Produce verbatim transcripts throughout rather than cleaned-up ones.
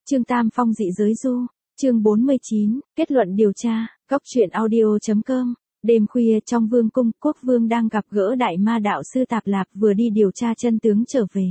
Trương Tam Phong dị giới du, chương bốn mươi chín, kết luận điều tra, góc truyện audio.com. Đêm khuya trong vương cung, quốc vương đang gặp gỡ đại ma đạo sư Tạp Lạp vừa đi điều tra chân tướng trở về.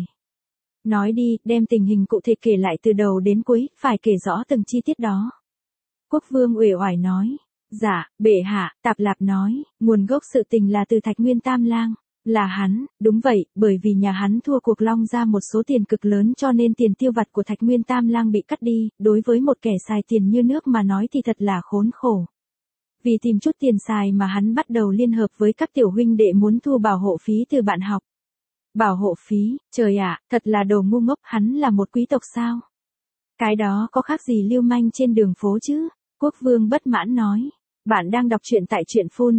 Nói đi, đem tình hình cụ thể kể lại từ đầu đến cuối, phải kể rõ từng chi tiết đó. Quốc vương uể oải nói. Dạ, bệ hạ, Tạp Lạp nói, nguồn gốc sự tình là từ Thạch Nguyên Tam Lang. Là hắn, đúng vậy, bởi vì nhà hắn thua cuộc Long ra một số tiền cực lớn cho nên tiền tiêu vặt của Thạch Nguyên Tam Lang bị cắt đi, đối với một kẻ xài tiền như nước mà nói thì thật là khốn khổ. Vì tìm chút tiền xài mà hắn bắt đầu liên hợp với các tiểu huynh đệ muốn thu bảo hộ phí từ bạn học. Bảo hộ phí, trời ạ, thật là đồ ngu ngốc, hắn là một quý tộc sao? Cái đó có khác gì lưu manh trên đường phố chứ? Quốc vương bất mãn nói. Bạn đang đọc truyện tại truyện phun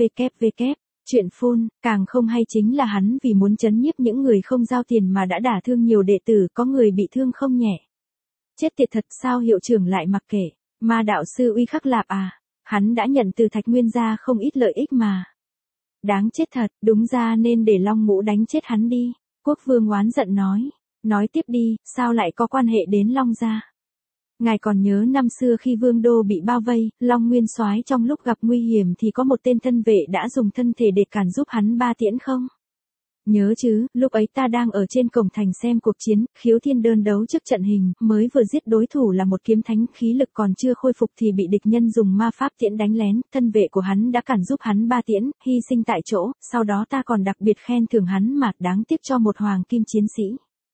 www. Chuyện phun, càng không hay chính là hắn vì muốn trấn nhiếp những người không giao tiền mà đã đả thương nhiều đệ tử, có người bị thương không nhẹ. Chết tiệt thật, sao hiệu trưởng lại mặc kệ, ma đạo sư Uy Khắc Lạp à, hắn đã nhận từ Thạch Nguyên gia không ít lợi ích mà. Đáng chết thật, đúng ra nên để Long Ngũ đánh chết hắn đi, quốc vương oán giận nói. Nói tiếp đi, sao lại có quan hệ đến Long gia? Ngài còn nhớ năm xưa khi vương đô bị bao vây, Long Nguyên Soái trong lúc gặp nguy hiểm thì có một tên thân vệ đã dùng thân thể để cản giúp hắn ba tiễn không? Nhớ chứ, lúc ấy ta đang ở trên cổng thành xem cuộc chiến, Khiếu Thiên đơn đấu trước trận hình, mới vừa giết đối thủ là một kiếm thánh, khí lực còn chưa khôi phục thì bị địch nhân dùng ma pháp tiễn đánh lén, thân vệ của hắn đã cản giúp hắn ba tiễn, hy sinh tại chỗ, sau đó ta còn đặc biệt khen thưởng hắn mà đáng tiếc cho một hoàng kim chiến sĩ.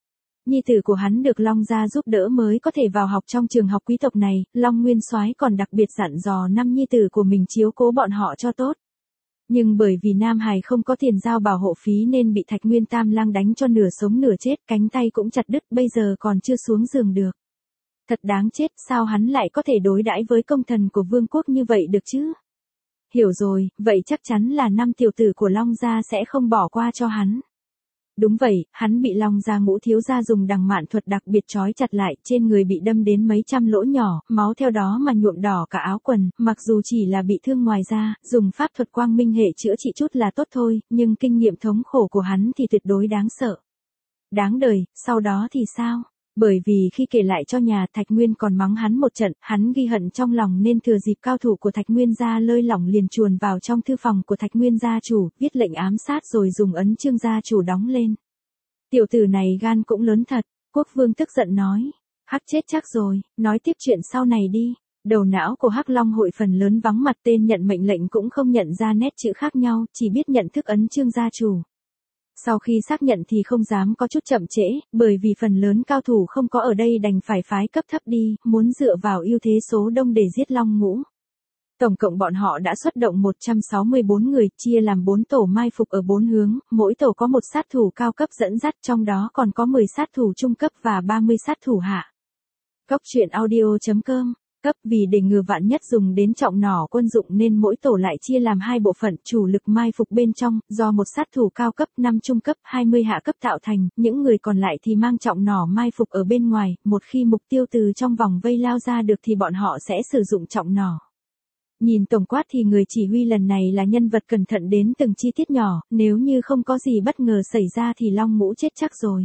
Nhi tử của hắn được Long gia giúp đỡ mới có thể vào học trong trường học quý tộc này, Long Nguyên Soái còn đặc biệt dặn dò năm nhi tử của mình chiếu cố bọn họ cho tốt. Nhưng bởi vì Nam Hải không có tiền giao bảo hộ phí nên bị Thạch Nguyên Tam Lang đánh cho nửa sống nửa chết, cánh tay cũng chặt đứt, bây giờ còn chưa xuống giường được. Thật đáng chết, sao hắn lại có thể đối đãi với công thần của vương quốc như vậy được chứ? Hiểu rồi, vậy chắc chắn là năm tiểu tử của Long gia sẽ không bỏ qua cho hắn. Đúng vậy, hắn bị Long gia Ngũ thiếu gia dùng đằng mạn thuật đặc biệt trói chặt lại, trên người bị đâm đến mấy trăm lỗ nhỏ, máu theo đó mà nhuộm đỏ cả áo quần, mặc dù chỉ là bị thương ngoài da, dùng pháp thuật quang minh hệ chữa trị chút là tốt thôi, nhưng kinh nghiệm thống khổ của hắn thì tuyệt đối đáng sợ. Đáng đời, sau đó thì sao? Bởi vì khi kể lại cho nhà, Thạch Nguyên còn mắng hắn một trận, hắn ghi hận trong lòng nên thừa dịp cao thủ của Thạch Nguyên gia lơi lỏng liền chuồn vào trong thư phòng của Thạch Nguyên gia chủ, viết lệnh ám sát rồi dùng ấn Trương gia chủ đóng lên. Tiểu tử này gan cũng lớn thật, quốc vương tức giận nói. Hắc chết chắc rồi, nói tiếp chuyện sau này đi. Đầu não của Hắc Long hội phần lớn vắng mặt, tên nhận mệnh lệnh cũng không nhận ra nét chữ khác nhau, chỉ biết nhận thức ấn Trương gia chủ. Sau khi xác nhận thì không dám có chút chậm trễ, bởi vì phần lớn cao thủ không có ở đây đành phải phái cấp thấp đi, muốn dựa vào ưu thế số đông để giết Long Ngũ. Tổng cộng bọn họ đã xuất động một trăm sáu mươi bốn người, chia làm bốn tổ mai phục ở bốn hướng, mỗi tổ có một sát thủ cao cấp dẫn dắt, trong đó còn có mười sát thủ trung cấp và ba mươi sát thủ hạ. Góc truyện audio.com. Cấp vì để ngừa vạn nhất dùng đến trọng nỏ quân dụng nên mỗi tổ lại chia làm hai bộ phận, chủ lực mai phục bên trong, do một sát thủ cao cấp, năm trung cấp, hai mươi hạ cấp tạo thành, những người còn lại thì mang trọng nỏ mai phục ở bên ngoài, một khi mục tiêu từ trong vòng vây lao ra được thì bọn họ sẽ sử dụng trọng nỏ. Nhìn tổng quát thì người chỉ huy lần này là nhân vật cẩn thận đến từng chi tiết nhỏ, nếu như không có gì bất ngờ xảy ra thì Long Ngũ chết chắc rồi.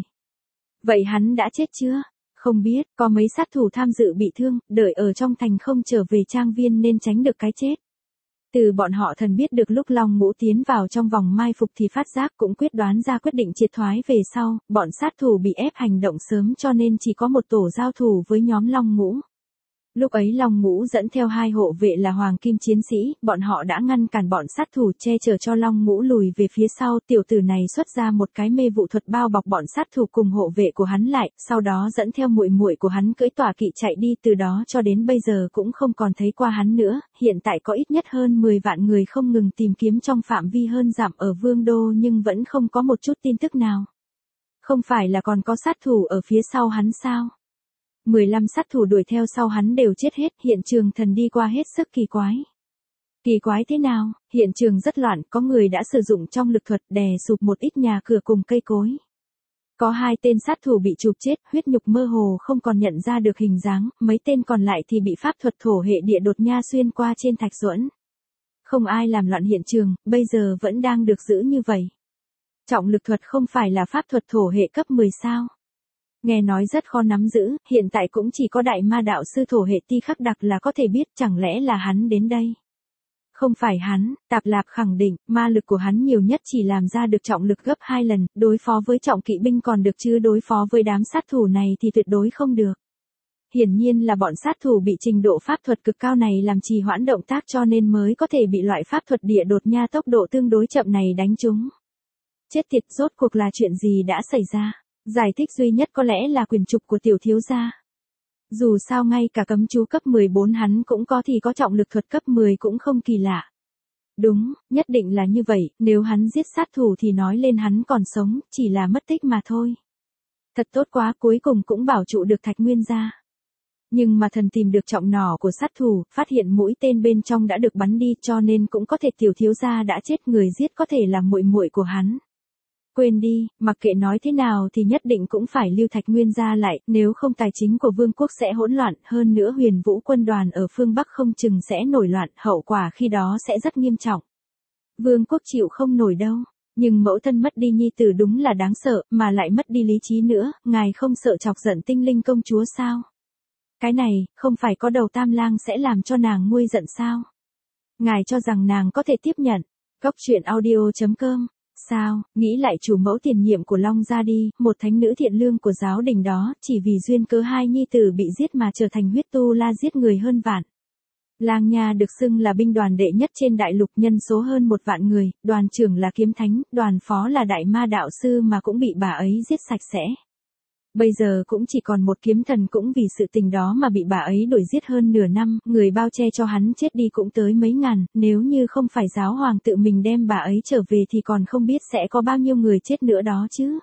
Vậy hắn đã chết chưa? Không biết, có mấy sát thủ tham dự bị thương, đợi ở trong thành không trở về trang viên nên tránh được cái chết. Từ bọn họ thần biết được lúc Long Ngũ tiến vào trong vòng mai phục thì phát giác, cũng quyết đoán ra quyết định triệt thoái về sau, bọn sát thủ bị ép hành động sớm cho nên chỉ có một tổ giao thủ với nhóm Long Ngũ. Lúc ấy Long Ngũ dẫn theo hai hộ vệ là hoàng kim chiến sĩ, bọn họ đã ngăn cản bọn sát thủ, che chở cho Long Ngũ lùi về phía sau, tiểu tử này xuất ra một cái mê vụ thuật bao bọc bọn sát thủ cùng hộ vệ của hắn lại, sau đó dẫn theo muội muội của hắn cưỡi tọa kỵ chạy đi, từ đó cho đến bây giờ cũng không còn thấy qua hắn nữa, hiện tại có ít nhất hơn mười vạn người không ngừng tìm kiếm trong phạm vi hơn dặm ở Vương đô nhưng vẫn không có một chút tin tức nào. Không phải là còn có sát thủ ở phía sau hắn sao? mười lăm sát thủ đuổi theo sau hắn đều chết hết, hiện trường thần đi qua hết sức kỳ quái. Kỳ quái thế nào? Hiện trường rất loạn, có người đã sử dụng trong lực thuật đè sụp một ít nhà cửa cùng cây cối. Có hai tên sát thủ bị chụp chết, huyết nhục mơ hồ không còn nhận ra được hình dáng, mấy tên còn lại thì bị pháp thuật thổ hệ địa đột nha xuyên qua trên thạch duẫn. Không ai làm loạn hiện trường, bây giờ vẫn đang được giữ như vậy. Trọng lực thuật không phải là pháp thuật thổ hệ cấp mười sao? Nghe nói rất khó nắm giữ, hiện tại cũng chỉ có đại ma đạo sư thổ hệ ti khắc đặc là có thể biết, chẳng lẽ là hắn đến đây. Không phải hắn, Tạp Lạp khẳng định, ma lực của hắn nhiều nhất chỉ làm ra được trọng lực gấp hai lần, đối phó với trọng kỵ binh còn được chứ đối phó với đám sát thủ này thì tuyệt đối không được. Hiển nhiên là bọn sát thủ bị trình độ pháp thuật cực cao này làm trì hoãn động tác cho nên mới có thể bị loại pháp thuật địa đột nha tốc độ tương đối chậm này đánh trúng. Chết tiệt, rốt cuộc là chuyện gì đã xảy ra? Giải thích duy nhất có lẽ là quyền trục của tiểu thiếu gia. Dù sao ngay cả cấm chú cấp mười bốn hắn cũng có thì có trọng lực thuật cấp mười cũng không kỳ lạ. Đúng, nhất định là như vậy, nếu hắn giết sát thủ thì nói lên hắn còn sống, chỉ là mất tích mà thôi. Thật tốt quá, cuối cùng cũng bảo trụ được Thạch Nguyên gia. Nhưng mà thần tìm được trọng nỏ của sát thủ, phát hiện mũi tên bên trong đã được bắn đi cho nên cũng có thể tiểu thiếu gia đã chết, người giết có thể là muội muội của hắn. Quên đi, mặc kệ nói thế nào thì nhất định cũng phải lưu Thạch Nguyên gia lại, nếu không tài chính của vương quốc sẽ hỗn loạn, hơn nữa Huyền Vũ quân đoàn ở phương Bắc không chừng sẽ nổi loạn, hậu quả khi đó sẽ rất nghiêm trọng. Vương quốc chịu không nổi đâu, nhưng mẫu thân mất đi nhi tử đúng là đáng sợ, mà lại mất đi lý trí nữa, ngài không sợ chọc giận tinh linh công chúa sao? Cái này, không phải có đầu tam lang sẽ làm cho nàng nguôi giận sao? Ngài cho rằng nàng có thể tiếp nhận? Góc truyện audio chấm com. Sao, nghĩ lại chủ mẫu tiền nhiệm của Long gia đi, một thánh nữ thiện lương của giáo đình đó, chỉ vì duyên cớ hai nhi tử bị giết mà trở thành huyết tu la giết người hơn vạn. Lang Nha được xưng là binh đoàn đệ nhất trên đại lục, nhân số hơn một vạn người, đoàn trưởng là kiếm thánh, đoàn phó là đại ma đạo sư mà cũng bị bà ấy giết sạch sẽ. Bây giờ cũng chỉ còn một kiếm thần cũng vì sự tình đó mà bị bà ấy đuổi giết hơn nửa năm, người bao che cho hắn chết đi cũng tới mấy ngàn, nếu như không phải giáo hoàng tự mình đem bà ấy trở về thì còn không biết sẽ có bao nhiêu người chết nữa đó chứ.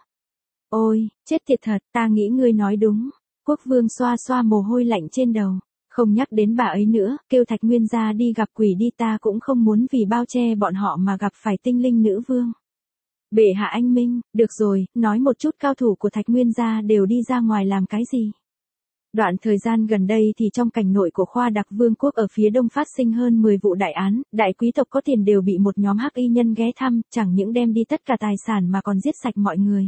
Ôi, chết tiệt thật, ta nghĩ ngươi nói đúng. Quốc vương xoa xoa mồ hôi lạnh trên đầu, không nhắc đến bà ấy nữa, kêu Thạch Nguyên gia đi gặp quỷ đi, ta cũng không muốn vì bao che bọn họ mà gặp phải tinh linh nữ vương. Bệ hạ anh minh, được rồi, nói một chút cao thủ của Thạch Nguyên gia đều đi ra ngoài làm cái gì. Đoạn thời gian gần đây thì trong cảnh nội của Khoa Đặc Vương quốc ở phía đông phát sinh hơn mười vụ đại án, đại quý tộc có tiền đều bị một nhóm hắc y nhân ghé thăm, chẳng những đem đi tất cả tài sản mà còn giết sạch mọi người.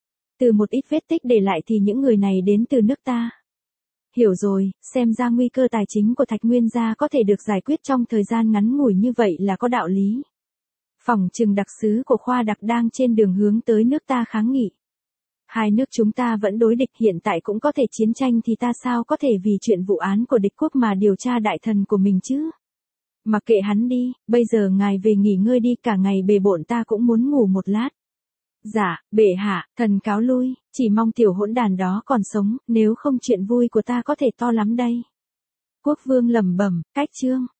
Từ một ít vết tích để lại thì những người này đến từ nước ta. Hiểu rồi, xem ra nguy cơ tài chính của Thạch Nguyên gia có thể được giải quyết trong thời gian ngắn ngủi như vậy là có đạo lý. Phỏng chừng đặc sứ của Khoa Đặc đang trên đường hướng tới nước ta kháng nghị. Hai nước chúng ta vẫn đối địch, hiện tại cũng có thể chiến tranh thì ta sao có thể vì chuyện vụ án của địch quốc mà điều tra đại thần của mình chứ? Mặc kệ hắn đi, bây giờ ngài về nghỉ ngơi đi, cả ngày bề bộn ta cũng muốn ngủ một lát. Dạ, bệ hạ, thần cáo lui, chỉ mong tiểu hỗn đàn đó còn sống, nếu không chuyện vui của ta có thể to lắm đây. Quốc vương lẩm bẩm, cách chương.